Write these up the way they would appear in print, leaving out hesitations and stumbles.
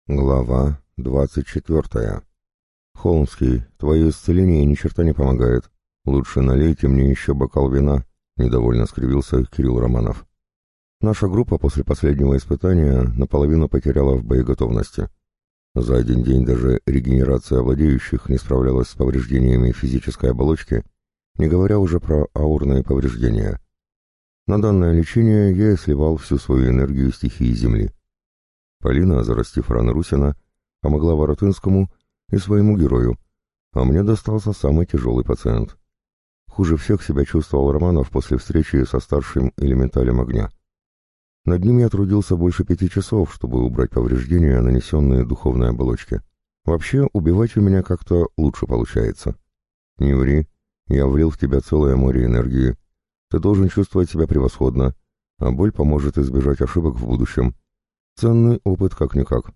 Глава 24. «Холмский, твое исцеление ни черта не помогает. Лучше налейте мне еще бокал вина», — недовольно скривился Кирилл Романов. Наша группа после последнего испытания наполовину потеряла в боеготовности. За один день даже регенерация владеющих не справлялась с повреждениями физической оболочки, не говоря уже про аурные повреждения. На данное лечение я и сливал всю свою энергию стихии Земли. Полина, зарастив раны Русина, помогла Воротынскому и своему герою, а мне достался самый тяжелый пациент. Хуже всех себя чувствовал Романов после встречи со старшим элементалем огня. Над ним я трудился больше 5 часов, чтобы убрать повреждения, нанесенные духовной оболочке. Вообще, убивать у меня как-то лучше получается. Не ври, я влил в тебя целое море энергии. Ты должен чувствовать себя превосходно, а боль поможет избежать ошибок в будущем. Ценный опыт как-никак.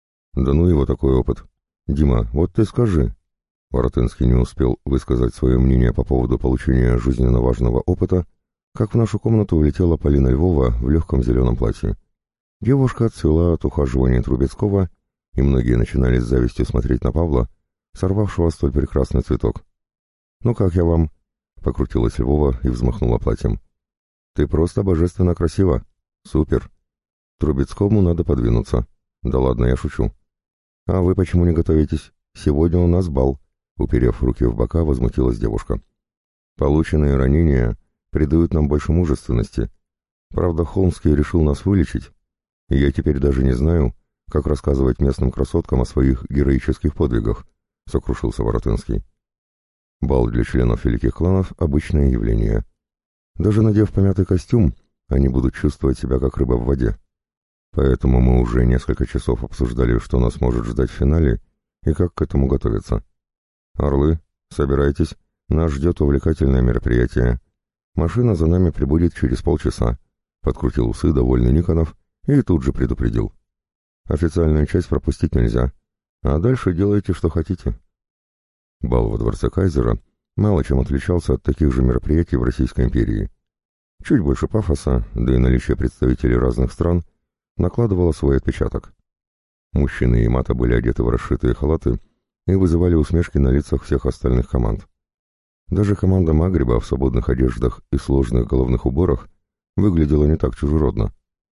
Да ну его такой опыт. Дима, вот ты скажи. Воротынский не успел высказать свое мнение по поводу получения жизненно важного опыта, как в нашу комнату влетела Полина Львова в легком зеленом платье. Девушка отцвела от ухаживания Трубецкого, и многие начинали с завистью смотреть на Павла, сорвавшего столь прекрасный цветок. «Ну как я вам?» — покрутилась Львова и взмахнула платьем. «Ты просто божественно красива. Супер. Трубецкому надо подвинуться. Да ладно, я шучу. А вы почему не готовитесь? Сегодня у нас бал», — уперев руки в бока, возмутилась девушка. «Полученные ранения придают нам больше мужественности. Правда, Холмский решил нас вылечить, и я теперь даже не знаю, как рассказывать местным красоткам о своих героических подвигах», — сокрушился Воротынский. Бал для членов великих кланов — обычное явление. Даже надев помятый костюм, они будут чувствовать себя как рыба в воде. Поэтому мы уже несколько часов обсуждали, что нас может ждать в финале и как к этому готовиться. «Орлы, собирайтесь, нас ждет увлекательное мероприятие. Машина за нами прибудет через полчаса», — подкрутил усы довольный Никонов и тут же предупредил. «Официальную часть пропустить нельзя, а дальше делайте, что хотите». Бал во дворце Кайзера мало чем отличался от таких же мероприятий в Российской империи. Чуть больше пафоса, да и наличие представителей разных стран накладывало свой отпечаток. Мужчины и мата были одеты в расшитые халаты и вызывали усмешки на лицах всех остальных команд. Даже команда Магриба в свободных одеждах и сложных головных уборах выглядела не так чужеродно.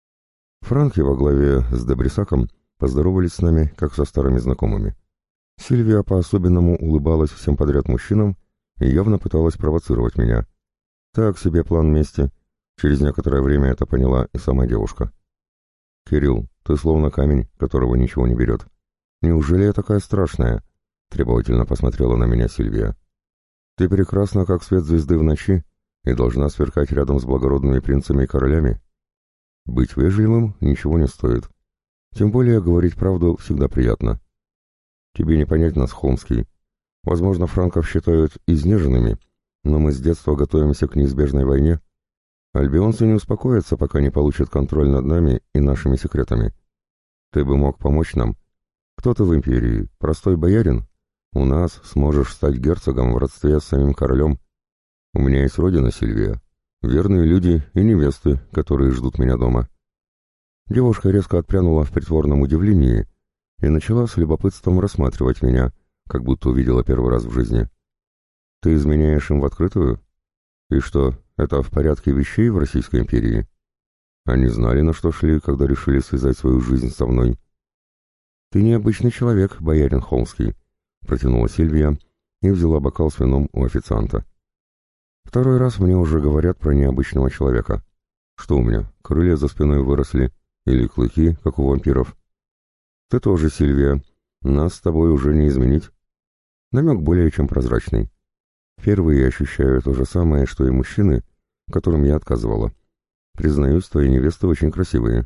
Франки во главе с Дебрисаком поздоровались с нами, как со старыми знакомыми. Сильвия по-особенному улыбалась всем подряд мужчинам и явно пыталась провоцировать меня. Так себе план мести. Через некоторое время это поняла и сама девушка. «Кирилл, ты словно камень, которого ничего не берет. Неужели я такая страшная?» — требовательно посмотрела на меня Сильвия. «Ты прекрасна, как свет звезды в ночи, и должна сверкать рядом с благородными принцами и королями. Быть вежливым ничего не стоит. Тем более говорить правду всегда приятно. Тебе не понять нас, Холмский. Возможно, франков считают изнеженными, но мы с детства готовимся к неизбежной войне. Альбионцы не успокоятся, пока не получат контроль над нами и нашими секретами. Ты бы мог помочь нам. Кто ты в империи? Простой боярин? У нас сможешь стать герцогом в родстве с самим королем. У меня есть родина, Сильвия. Верные люди и невесты, которые ждут меня дома». Девушка резко отпрянула в притворном удивлении и начала с любопытством рассматривать меня, как будто увидела первый раз в жизни. «Ты изменяешь им в открытую? И что, это в порядке вещей в Российской империи? Они знали, на что шли, когда решили связать свою жизнь со мной». «Ты необычный человек, боярин Холмский», — протянула Сильвия и взяла бокал с вином у официанта. «Второй раз мне уже говорят про необычного человека. Что у меня, крылья за спиной выросли? Или клыки, как у вампиров?» «Ты тоже, Сильвия. Нас с тобой уже не изменить». Намек более чем прозрачный. Впервые ощущаю то же самое, что и мужчины, которым я отказывала. Признаюсь, твои невесты очень красивые.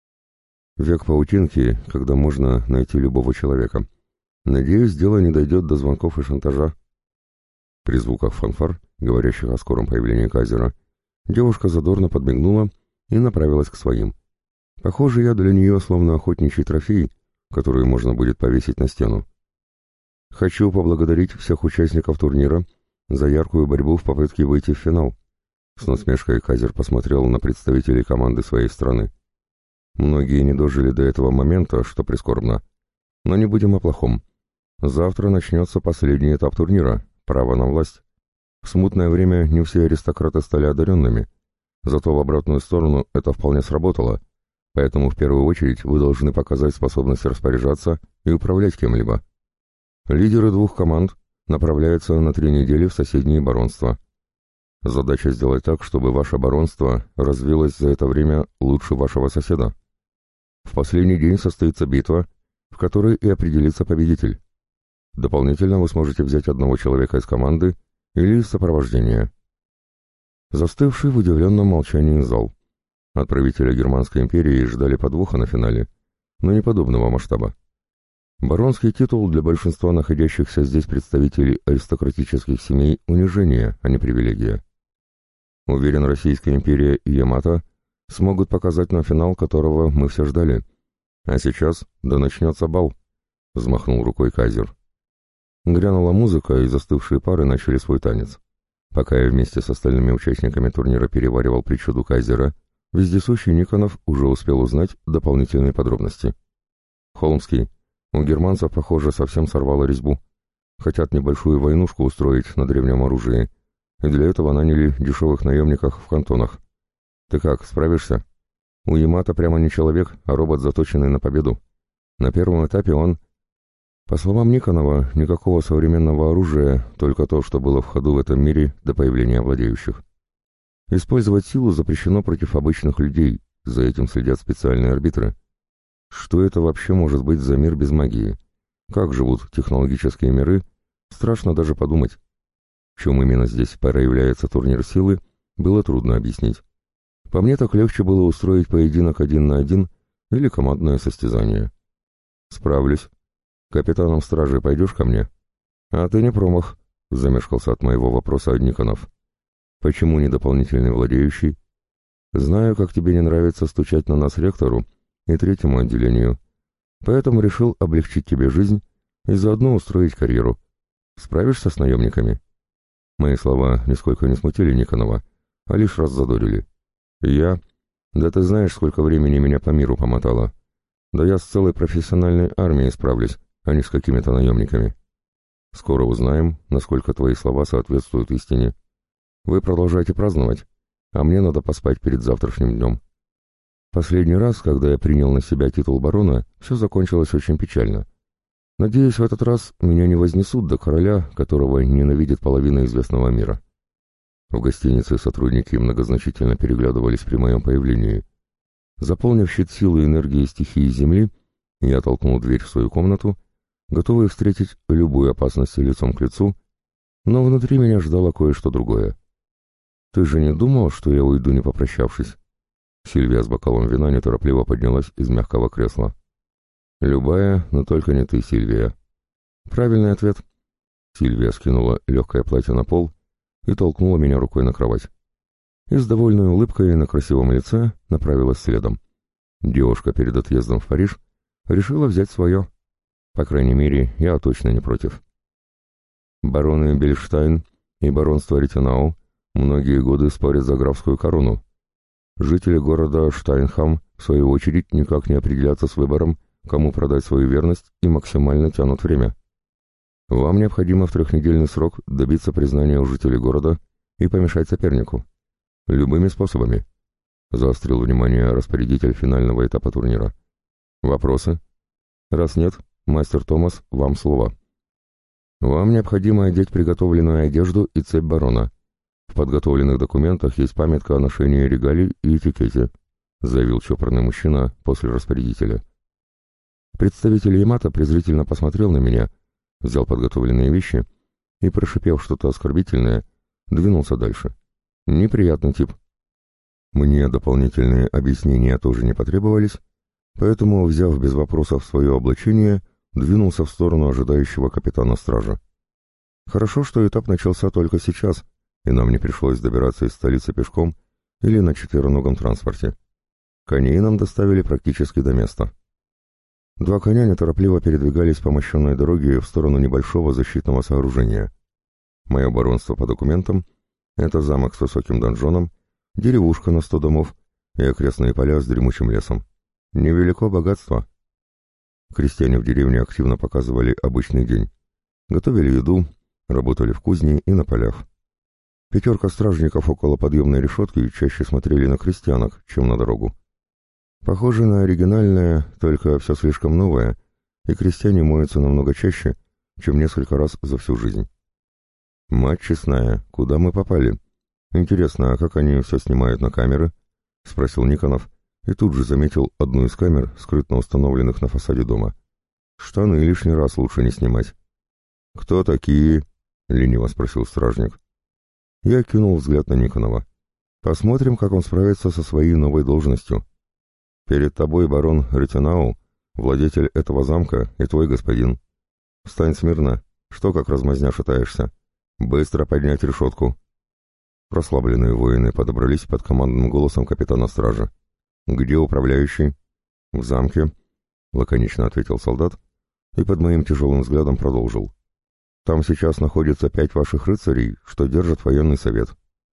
Век паутинки, когда можно найти любого человека. Надеюсь, дело не дойдет до звонков и шантажа. При звуках фанфар, говорящих о скором появлении Кайзера, девушка задорно подмигнула и направилась к своим. Похоже, я для нее словно охотничий трофей, который можно будет повесить на стену. «Хочу поблагодарить всех участников турнира за яркую борьбу в попытке выйти в финал». С насмешкой Кайзер посмотрел на представителей команды своей страны. Многие не дожили до этого момента, что прискорбно. Но не будем о плохом. Завтра начнется последний этап турнира — право на власть. В смутное время не все аристократы стали одаренными, зато в обратную сторону это вполне сработало, поэтому в первую очередь вы должны показать способность распоряжаться и управлять кем-либо. Лидеры двух команд направляются на 3 недели в соседние баронства. Задача сделать так, чтобы ваше баронство развилось за это время лучше вашего соседа. В последний день состоится битва, в которой и определится победитель. Дополнительно вы сможете взять одного человека из команды или из сопровождения. Застывший в удивленном молчании зал. От правителя Германской империи ждали подвоха на финале, но не подобного масштаба. Баронский титул для большинства находящихся здесь представителей аристократических семей — унижение, а не привилегия. Уверен, Российская империя и Ямато смогут показать нам финал, которого мы все ждали. А сейчас да начнется бал, — взмахнул рукой Кайзер. Грянула музыка, и застывшие пары начали свой танец. Пока я вместе с остальными участниками турнира переваривал причуду Кайзера, вездесущий Никонов уже успел узнать дополнительные подробности. Холмский, у германцев, похоже, совсем сорвало резьбу. Хотят небольшую войнушку устроить на древнем оружии, и для этого наняли дешевых наемников в кантонах. Ты как, справишься? У Ямато прямо не человек, а робот, заточенный на победу. На первом этапе он... По словам Никонова, никакого современного оружия, только то, что было в ходу в этом мире до появления владеющих. Использовать силу запрещено против обычных людей, за этим следят специальные арбитры. Что это вообще может быть за мир без магии? Как живут технологические миры? Страшно даже подумать. В чем именно здесь проявляется турнир силы, было трудно объяснить. По мне так легче было устроить поединок 1 на 1 или командное состязание. Справлюсь. Капитаном стражи пойдешь ко мне? А ты не промах, замешкался от моего вопроса Никонов. Почему не дополнительный владеющий? Знаю, как тебе не нравится стучать на нас ректору и 3-му отделению, поэтому решил облегчить тебе жизнь и заодно устроить карьеру. Справишься с наемниками? Мои слова нисколько не смутили Никонова, а лишь раззадорили. Я? Да ты знаешь, сколько времени меня по миру помотало. Да я с целой профессиональной армией справлюсь, а не с какими-то наемниками. Скоро узнаем, насколько твои слова соответствуют истине. Вы продолжайте праздновать, а мне надо поспать перед завтрашним днем. Последний раз, когда я принял на себя титул барона, все закончилось очень печально. Надеюсь, в этот раз меня не вознесут до короля, которого ненавидит половина известного мира. В гостинице сотрудники многозначительно переглядывались при моем появлении. Заполнив щит силы и энергии стихии Земли, я толкнул дверь в свою комнату, готовый встретить любую опасность лицом к лицу, но внутри меня ждало кое-что другое. «Ты же не думал, что я уйду, не попрощавшись?» Сильвия с бокалом вина неторопливо поднялась из мягкого кресла. «Любая, но только не ты, Сильвия». «Правильный ответ». Сильвия скинула легкое платье на пол и толкнула меня рукой на кровать. И с довольной улыбкой на красивом лице направилась следом. Девушка перед отъездом в Париж решила взять свое. По крайней мере, я точно не против. Бароны Бельштайн и баронство Ретенау многие годы спорят за графскую корону. Жители города Штайнхам, в свою очередь, никак не определятся с выбором, кому продать свою верность, и максимально тянут время. Вам необходимо в 3-недельный срок добиться признания у жителей города и помешать сопернику. Любыми способами. Заострил внимание распорядитель финального этапа турнира. Вопросы? Раз нет, мастер Томас, вам слово. Вам необходимо одеть приготовленную одежду и цепь барона. В подготовленных документах есть памятка о ношении регалий и этикете, заявил чопорный мужчина после распорядителя. Представитель Ямато презрительно посмотрел на меня, взял подготовленные вещи и, прошипев что-то оскорбительное, двинулся дальше. Неприятный тип. Мне дополнительные объяснения тоже не потребовались, поэтому, взяв без вопросов свое облачение, двинулся в сторону ожидающего капитана стража. Хорошо, что этап начался только сейчас, и нам не пришлось добираться из столицы пешком или на четвероногом транспорте. Коней нам доставили практически до места. 2 коня неторопливо передвигались по мощенной дороге в сторону небольшого защитного сооружения. Мое баронство по документам — это замок с высоким донжоном, деревушка на 100 домов и окрестные поля с дремучим лесом. Невелико богатство. Крестьяне в деревне активно показывали обычный день. Готовили еду, работали в кузне и на полях. 5 стражников около подъемной решетки чаще смотрели на крестьянок, чем на дорогу. Похоже на оригинальное, только все слишком новое, и крестьяне моются намного чаще, чем несколько раз за всю жизнь. «Мать честная, куда мы попали? Интересно, а как они все снимают на камеры?» — спросил Никонов, и тут же заметил одну из камер, скрытно установленных на фасаде дома. «Штаны лишний раз лучше не снимать». «Кто такие?» — лениво спросил стражник. Я кинул взгляд на Никонова. «Посмотрим, как он справится со своей новой должностью. Перед тобой барон Ретенау, владетель этого замка и твой господин. Встань смирно, что как размазня шатаешься? Быстро поднять решетку». Расслабленные воины подобрались под командным голосом капитана стражи. «Где управляющий?» «В замке», — лаконично ответил солдат и под моим тяжелым взглядом продолжил. «Там сейчас находится 5 ваших рыцарей, что держат военный совет.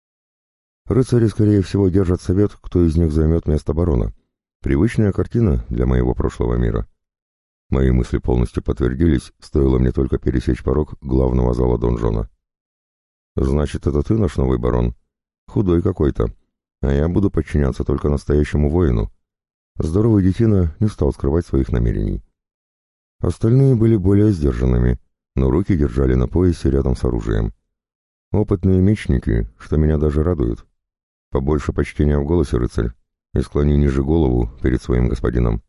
Рыцари, скорее всего, держат совет, кто из них займет место барона. Привычная картина для моего прошлого мира». Мои мысли полностью подтвердились, стоило мне только пересечь порог главного зала донжона. «Значит, это ты наш новый барон? Худой какой-то. А я буду подчиняться только настоящему воину». Здоровый детина не стал скрывать своих намерений. Остальные были более сдержанными, но руки держали на поясе рядом с оружием. Опытные мечники, что меня даже радует. Побольше почтения в голосе, рыцарь, и склони ниже голову перед своим господином.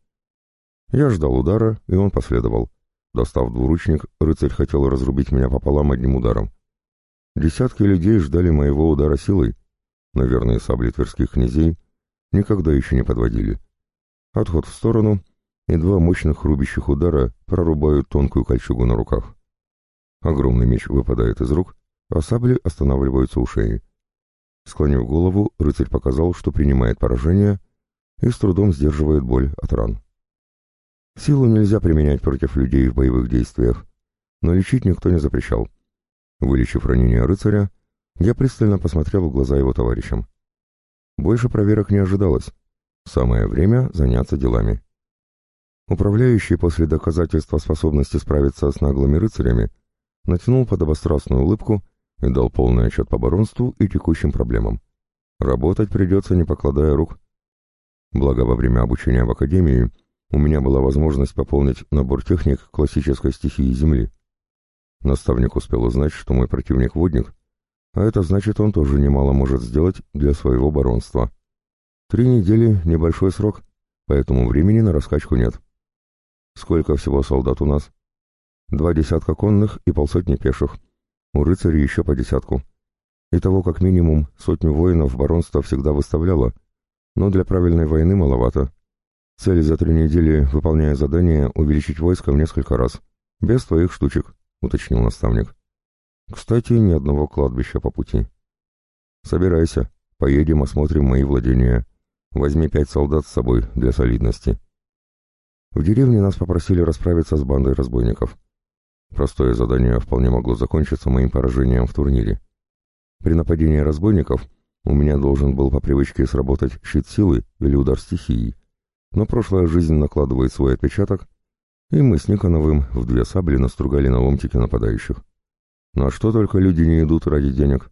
Я ждал удара, и он последовал. Достав двуручник, рыцарь хотел разрубить меня пополам одним ударом. Десятки людей ждали моего удара силой, но верные сабли тверских князей никогда еще не подводили. Отход в сторону, и 2 мощных рубящих удара прорубают тонкую кольчугу на руках. Огромный меч выпадает из рук, а сабли останавливаются у шеи. Склонив голову, рыцарь показал, что принимает поражение и с трудом сдерживает боль от ран. Силу нельзя применять против людей в боевых действиях, но лечить никто не запрещал. Вылечив ранение рыцаря, я пристально посмотрел в глаза его товарищам. Больше проверок не ожидалось. Самое время заняться делами. Управляющий после доказательства способности справиться с наглыми рыцарями натянул подобострастную улыбку и дал полный отчет по баронству и текущим проблемам. Работать придется, не покладая рук. Благо, во время обучения в академии у меня была возможность пополнить набор техник классической стихии Земли. Наставник успел узнать, что мой противник водник, а это значит, он тоже немало может сделать для своего баронства. 3 недели — небольшой срок, поэтому времени на раскачку нет. Сколько всего солдат у нас? 2 десятка конных и 50 пеших. У рыцарей еще по 10. Итого как минимум 100 воинов баронство всегда выставляло, но для правильной войны маловато. Цель за 3 недели, выполняя задание, увеличить войско в несколько раз. Без твоих штучек, уточнил наставник. Кстати, ни одного кладбища по пути. Собирайся, поедем, осмотрим мои владения. Возьми 5 солдат с собой для солидности. В деревне нас попросили расправиться с бандой разбойников. Простое задание вполне могло закончиться моим поражением в турнире. При нападении разбойников у меня должен был по привычке сработать щит силы или удар стихии, но прошлая жизнь накладывает свой отпечаток, и мы с Никоновым в 2 сабли настругали на ломтики нападающих. На что только люди не идут ради денег.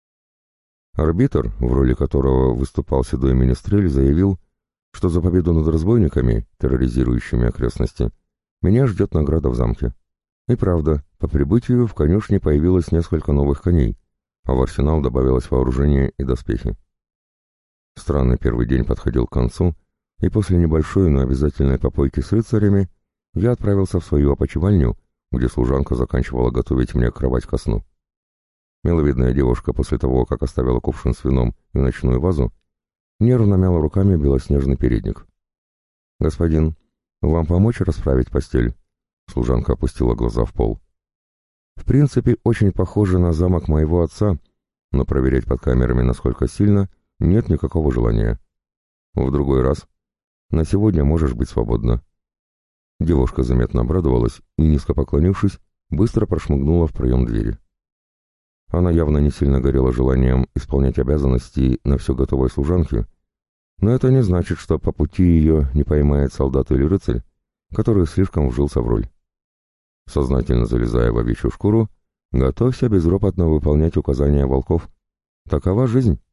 Арбитр, в роли которого выступал седой министрель, заявил, что за победу над разбойниками, терроризирующими окрестности, меня ждет награда в замке. И правда, по прибытию в конюшне появилось несколько новых коней, а в арсенал добавилось вооружение и доспехи. Странный первый день подходил к концу, и после небольшой, но обязательной попойки с рыцарями я отправился в свою опочивальню, где служанка заканчивала готовить мне кровать ко сну. Миловидная девушка после того, как оставила кувшин с вином и ночную вазу, нервно мяла руками белоснежный передник. «Господин, вам помочь расправить постель?» Служанка опустила глаза в пол. В принципе, очень похоже на замок моего отца, но проверять под камерами, насколько сильно, нет никакого желания. В другой раз. На сегодня можешь быть свободна. Девушка заметно обрадовалась и, низко поклонившись, быстро прошмыгнула в проем двери. Она явно не сильно горела желанием исполнять обязанности на все готовой служанке, но это не значит, что по пути ее не поймает солдат или рыцарь, который слишком вжился в роль. Сознательно залезая в овечью шкуру, готовься безропотно выполнять указания волков. Такова жизнь.